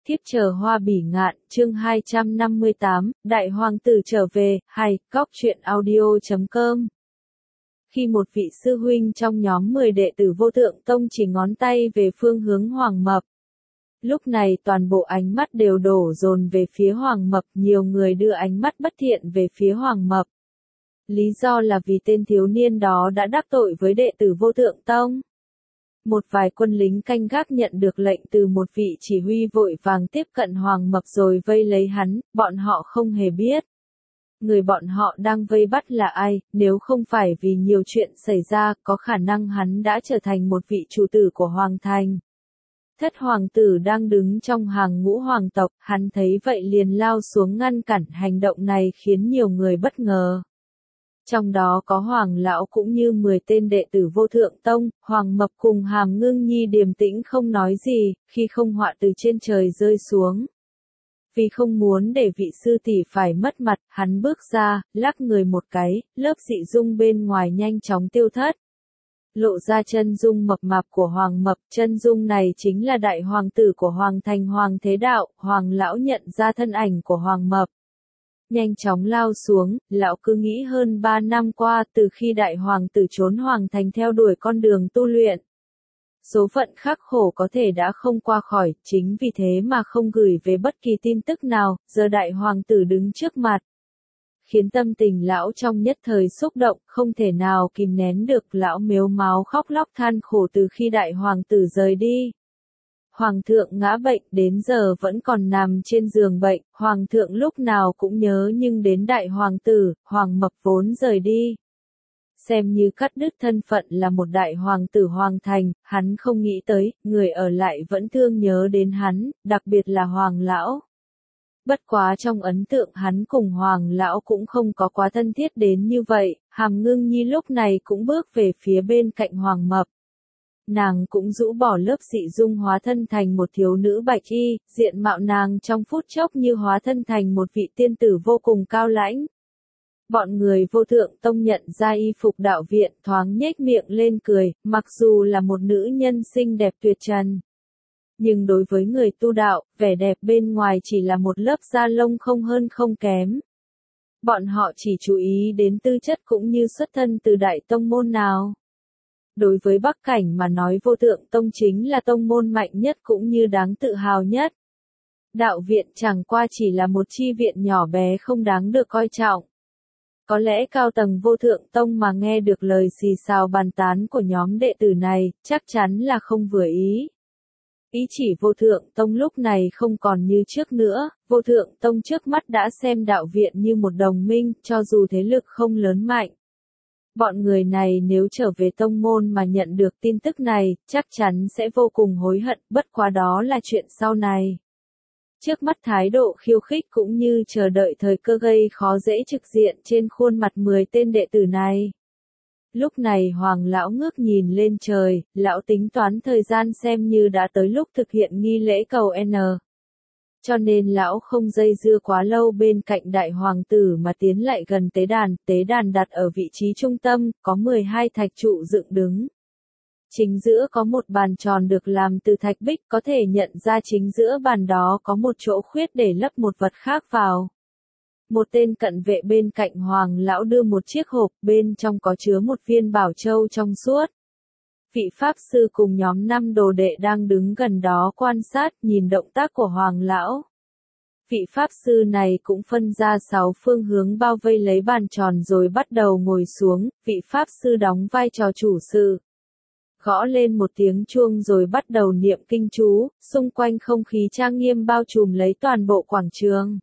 Thiếp chờ hoa bỉ ngạn, chương 258, Đại Hoàng tử trở về, hay, góc truyện audio.com. Khi một vị sư huynh trong nhóm 10 đệ tử Vô Thượng Tông chỉ ngón tay về phương hướng Hoàng Mập. Lúc này toàn bộ ánh mắt đều đổ dồn về phía Hoàng Mập, nhiều người đưa ánh mắt bất thiện về phía Hoàng Mập. Lý do là vì tên thiếu niên đó đã đắc tội với đệ tử Vô Thượng Tông. Một vài quân lính canh gác nhận được lệnh từ một vị chỉ huy vội vàng tiếp cận Hoàng Mập rồi vây lấy hắn, bọn họ không hề biết. Người bọn họ đang vây bắt là ai, nếu không phải vì nhiều chuyện xảy ra, có khả năng hắn đã trở thành một vị chủ tử của Hoàng Thành. Thất hoàng tử đang đứng trong hàng ngũ hoàng tộc, hắn thấy vậy liền lao xuống ngăn cản hành động này khiến nhiều người bất ngờ. Trong đó có Hoàng lão cũng như 10 tên đệ tử Vô Thượng Tông, Hoàng Mập cùng Hàm Ngưng Nhi điềm tĩnh không nói gì, khi không họa từ trên trời rơi xuống. Vì không muốn để vị sư tỷ phải mất mặt, hắn bước ra, lắc người một cái, lớp dị dung bên ngoài nhanh chóng tiêu thất. Lộ ra chân dung mập mạp của Hoàng Mập, chân dung này chính là đại hoàng tử của Hoàng Thành Hoàng Thế Đạo, Hoàng lão nhận ra thân ảnh của Hoàng Mập. Nhanh chóng lao xuống, lão cứ nghĩ hơn 3 năm qua từ khi đại hoàng tử trốn Hoàng Thành theo đuổi con đường tu luyện. Số phận khắc khổ có thể đã không qua khỏi, chính vì thế mà không gửi về bất kỳ tin tức nào, giờ đại hoàng tử đứng trước mặt. Khiến tâm tình lão trong nhất thời xúc động, không thể nào kìm nén được, lão mếu máo khóc lóc than khổ từ khi đại hoàng tử rời đi. Hoàng thượng ngã bệnh, đến giờ vẫn còn nằm trên giường bệnh, hoàng thượng lúc nào cũng nhớ nhưng đến đại hoàng tử, Hoàng Mập vốn rời đi. Xem như cắt đứt thân phận là một đại hoàng tử Hoàng Thành, hắn không nghĩ tới, người ở lại vẫn thương nhớ đến hắn, đặc biệt là Hoàng lão. Bất quá trong ấn tượng hắn cùng Hoàng lão cũng không có quá thân thiết đến như vậy, Hàm Ngưng Nhi lúc này cũng bước về phía bên cạnh Hoàng Mập. Nàng cũng rũ bỏ lớp dị dung hóa thân thành một thiếu nữ bạch y, diện mạo nàng trong phút chốc như hóa thân thành một vị tiên tử vô cùng cao lãnh. Bọn người Vô Thượng Tông nhận ra y phục đạo viện thoáng nhếch miệng lên cười, mặc dù là một nữ nhân xinh đẹp tuyệt trần. Nhưng đối với người tu đạo, vẻ đẹp bên ngoài chỉ là một lớp da lông không hơn không kém. Bọn họ chỉ chú ý đến tư chất cũng như xuất thân từ đại tông môn nào. Đối với Bắc Cảnh mà nói Vô Thượng Tông chính là tông môn mạnh nhất cũng như đáng tự hào nhất. Đạo viện chẳng qua chỉ là một chi viện nhỏ bé không đáng được coi trọng. Có lẽ cao tầng Vô Thượng Tông mà nghe được lời xì xào bàn tán của nhóm đệ tử này, chắc chắn là không vừa ý. Ý chỉ Vô Thượng Tông lúc này không còn như trước nữa, Vô Thượng Tông trước mắt đã xem đạo viện như một đồng minh, cho dù thế lực không lớn mạnh. Bọn người này nếu trở về tông môn mà nhận được tin tức này, chắc chắn sẽ vô cùng hối hận, bất quá đó là chuyện sau này. Trước mắt thái độ khiêu khích cũng như chờ đợi thời cơ gây khó dễ trực diện trên khuôn mặt 10 tên đệ tử này. Lúc này Hoàng lão ngước nhìn lên trời, lão tính toán thời gian xem như đã tới lúc thực hiện nghi lễ cầu N. Cho nên lão không dây dưa quá lâu bên cạnh đại hoàng tử mà tiến lại gần tế đàn đặt ở vị trí trung tâm, có 12 thạch trụ dựng đứng. Chính giữa có một bàn tròn được làm từ thạch bích, có thể nhận ra chính giữa bàn đó có một chỗ khuyết để lấp một vật khác vào. Một tên cận vệ bên cạnh Hoàng lão đưa một chiếc hộp, bên trong có chứa một viên bảo châu trong suốt. Vị pháp sư cùng nhóm 5 đồ đệ đang đứng gần đó quan sát, nhìn động tác của Hoàng lão. Vị pháp sư này cũng phân ra 6 phương hướng bao vây lấy bàn tròn rồi bắt đầu ngồi xuống, vị pháp sư đóng vai trò chủ sự. Gõ lên một tiếng chuông rồi bắt đầu niệm kinh chú, xung quanh không khí trang nghiêm bao trùm lấy toàn bộ quảng trường.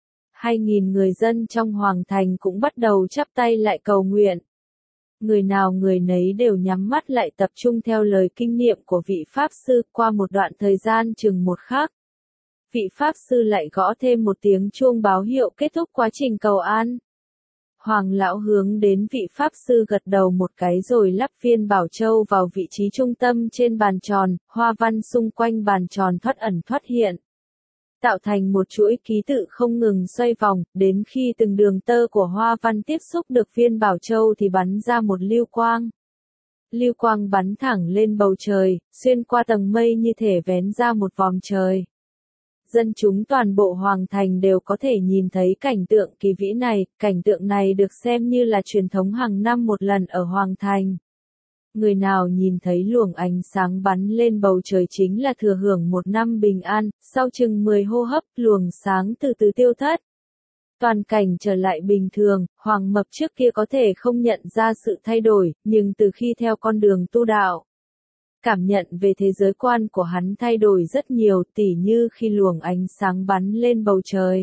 2.000 người dân trong Hoàng Thành cũng bắt đầu chắp tay lại cầu nguyện. Người nào người nấy đều nhắm mắt lại tập trung theo lời kinh niệm của vị pháp sư, qua một đoạn thời gian chừng một khắc. Vị pháp sư lại gõ thêm một tiếng chuông báo hiệu kết thúc quá trình cầu an. Hoàng lão hướng đến vị pháp sư gật đầu một cái rồi lắp viên bảo châu vào vị trí trung tâm trên bàn tròn, hoa văn xung quanh bàn tròn thoát ẩn thoát hiện. Tạo thành một chuỗi ký tự không ngừng xoay vòng, đến khi từng đường tơ của hoa văn tiếp xúc được viên bảo châu thì bắn ra một lưu quang. Lưu quang bắn thẳng lên bầu trời, xuyên qua tầng mây như thể vén ra một vòm trời. dân chúng toàn bộ hoàng thành đều có thể nhìn thấy cảnh tượng kỳ vĩ này, cảnh tượng này được xem như là truyền thống hàng năm một lần ở hoàng thành. Người nào nhìn thấy luồng ánh sáng bắn lên bầu trời chính là thừa hưởng một năm bình an, sau chừng 10 hô hấp, luồng sáng từ từ tiêu thất. Toàn cảnh trở lại bình thường, Hoàng Mập trước kia có thể không nhận ra sự thay đổi, nhưng từ khi theo con đường tu đạo, cảm nhận về thế giới quan của hắn thay đổi rất nhiều, tỉ như khi luồng ánh sáng bắn lên bầu trời.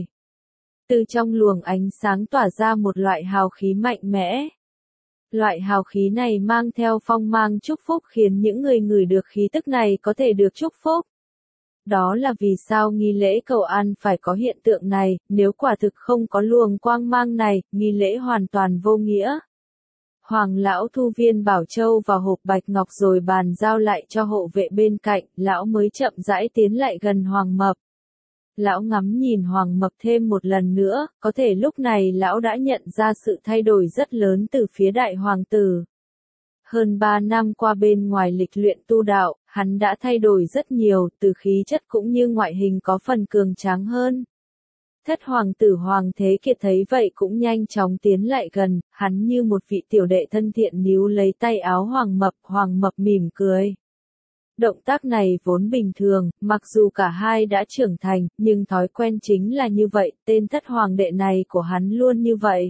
Từ trong luồng ánh sáng tỏa ra một loại hào khí mạnh mẽ. Loại hào khí này mang theo phong mang chúc phúc khiến những người ngửi được khí tức này có thể được chúc phúc. Đó là vì sao nghi lễ cầu an phải có hiện tượng này, nếu quả thực không có luồng quang mang này, nghi lễ hoàn toàn vô nghĩa. Hoàng lão thu viên bảo châu vào hộp bạch ngọc rồi bàn giao lại cho hộ vệ bên cạnh, lão mới chậm rãi tiến lại gần Hoàng Mập. Lão ngắm nhìn Hoàng Mập thêm một lần nữa, có thể lúc này lão đã nhận ra sự thay đổi rất lớn từ phía đại hoàng tử. Hơn 3 năm qua bên ngoài lịch luyện tu đạo, hắn đã thay đổi rất nhiều, từ khí chất cũng như ngoại hình có phần cường tráng hơn. Thất hoàng tử Hoàng Thế Kiệt thấy vậy cũng nhanh chóng tiến lại gần, hắn như một vị tiểu đệ thân thiện níu lấy tay áo Hoàng Mập mỉm cười. Động tác này vốn bình thường, mặc dù cả hai đã trưởng thành, nhưng thói quen chính là như vậy, tên thất hoàng đệ này của hắn luôn như vậy.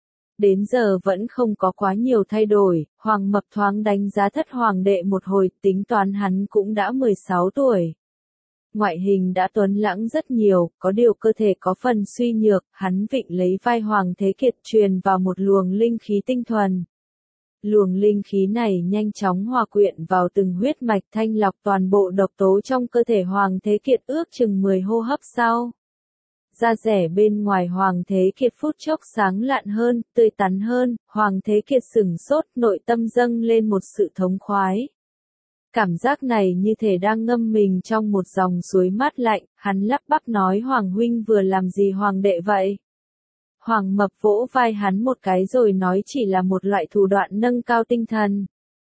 Đến giờ vẫn không có quá nhiều thay đổi, Hoàng Mập thoáng đánh giá thất hoàng đệ một hồi, tính toán hắn cũng đã 16 tuổi. Ngoại hình đã tuấn lãng rất nhiều, có điều cơ thể có phần suy nhược, hắn vịn lấy vai Hoàng Thế Kiệt truyền vào một luồng linh khí tinh thuần. Luồng linh khí này nhanh chóng hòa quyện vào từng huyết mạch thanh lọc toàn bộ độc tố trong cơ thể Hoàng Thế Kiệt ước chừng 10 hô hấp sau. Da rẻ bên ngoài Hoàng Thế Kiệt phút chốc sáng lạn hơn, tươi tắn hơn, Hoàng Thế Kiệt sửng sốt, nội tâm dâng lên một sự thống khoái. Cảm giác này như thể đang ngâm mình trong một dòng suối mát lạnh, hắn lắp bắp nói Hoàng huynh vừa làm gì Hoàng đệ vậy? Hoàng Mập vỗ vai hắn một cái rồi nói chỉ là một loại thủ đoạn nâng cao tinh thần.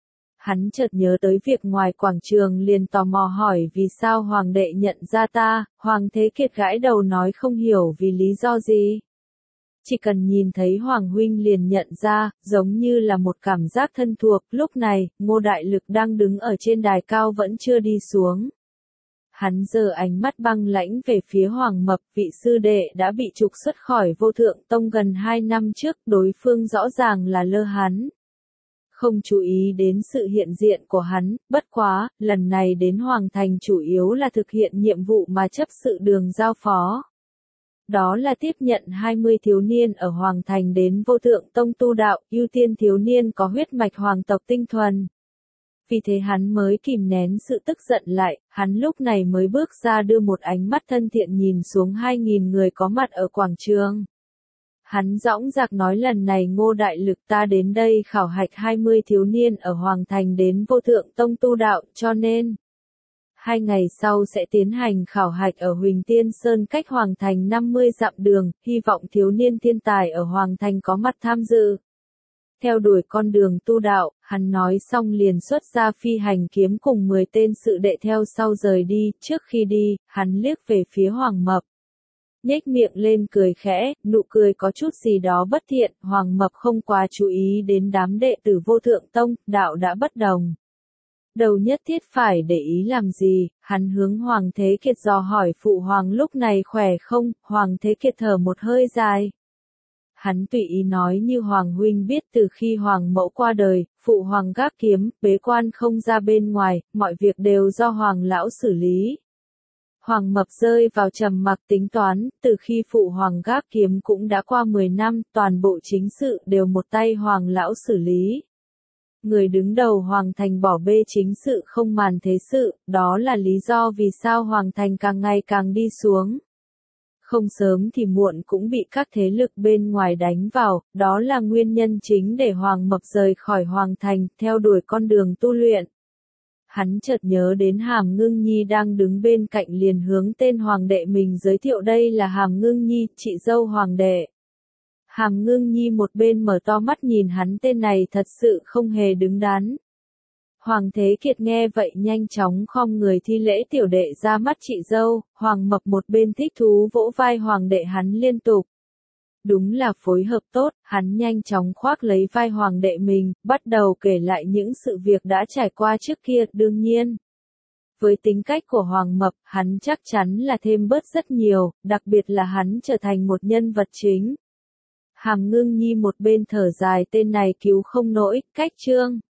Hắn chợt nhớ tới việc ngoài quảng trường liền tò mò hỏi vì sao Hoàng đệ nhận ra ta, Hoàng Thế Kiệt gãi đầu nói không hiểu vì lý do gì. Chỉ cần nhìn thấy Hoàng huynh liền nhận ra, giống như là một cảm giác thân thuộc, lúc này, Ngô Đại Lực đang đứng ở trên đài cao vẫn chưa đi xuống. Hắn giơ ánh mắt băng lãnh về phía Hoàng Mập, vị sư đệ đã bị trục xuất khỏi Vô Thượng Tông gần 2 năm trước, đối phương rõ ràng là lơ hắn. Không chú ý đến sự hiện diện của hắn, bất quá, lần này đến Hoàng Thành chủ yếu là thực hiện nhiệm vụ mà chấp sự đường giao phó. Đó là tiếp nhận 20 thiếu niên ở Hoàng Thành đến Vô Thượng Tông tu đạo, ưu tiên thiếu niên có huyết mạch hoàng tộc tinh thuần. Vì thế hắn mới kìm nén sự tức giận lại, hắn lúc này mới bước ra đưa một ánh mắt thân thiện nhìn xuống 2.000 người có mặt ở quảng trường. Hắn dõng dạc nói lần này Ngô Đại Lực ta đến đây khảo hạch 20 thiếu niên ở Hoàng Thành đến Vô Thượng Tông tu đạo, cho nên 2 ngày sau sẽ tiến hành khảo hạch ở Huỳnh Tiên Sơn cách Hoàng Thành 50 dặm đường, hy vọng thiếu niên thiên tài ở Hoàng Thành có mặt tham dự. Theo đuổi con đường tu đạo, hắn nói xong liền xuất ra phi hành kiếm cùng 10 tên sự đệ theo sau rời đi, trước khi đi, hắn liếc về phía Hoàng Mập. Nhếch miệng lên cười khẽ, nụ cười có chút gì đó bất thiện, Hoàng Mập không quá chú ý đến đám đệ tử Vô Thượng Tông, đạo đã bất đồng. Đầu nhất thiết phải để ý làm gì, hắn hướng Hoàng Thế Kiệt dò hỏi phụ hoàng lúc này khỏe không, Hoàng Thế Kiệt thở một hơi dài. Hắn tùy ý nói như Hoàng huynh biết từ khi Hoàng mẫu qua đời, phụ hoàng gác kiếm, bế quan không ra bên ngoài, mọi việc đều do Hoàng lão xử lý. Hoàng Mập rơi vào trầm mặc tính toán, từ khi phụ hoàng gác kiếm cũng đã qua 10 năm, toàn bộ chính sự đều một tay Hoàng lão xử lý. Người đứng đầu Hoàng Thành bỏ bê chính sự không màn thế sự, đó là lý do vì sao Hoàng Thành càng ngày càng đi xuống. Không sớm thì muộn cũng bị các thế lực bên ngoài đánh vào, đó là nguyên nhân chính để Hoàng Mập rời khỏi Hoàng Thành, theo đuổi con đường tu luyện. Hắn chợt nhớ đến Hàm Ngưng Nhi đang đứng bên cạnh liền hướng tên hoàng đệ mình giới thiệu đây là Hàm Ngưng Nhi, chị dâu hoàng đệ. Hàm Ngưng Nhi một bên mở to mắt nhìn hắn tên này thật sự không hề đứng đắn. Hoàng Thế Kiệt nghe vậy nhanh chóng khom người thi lễ tiểu đệ ra mắt chị dâu, Hoàng Mập một bên thích thú vỗ vai Hoàng đệ hắn liên tục. Đúng là phối hợp tốt, hắn nhanh chóng khoác lấy vai Hoàng đệ mình, bắt đầu kể lại những sự việc đã trải qua trước kia, đương nhiên. Với tính cách của Hoàng Mập, hắn chắc chắn là thêm bớt rất nhiều, đặc biệt là hắn trở thành một nhân vật chính. Hàm Ngưng Nhi một bên thở dài tên này cứu không nổi, cách chương.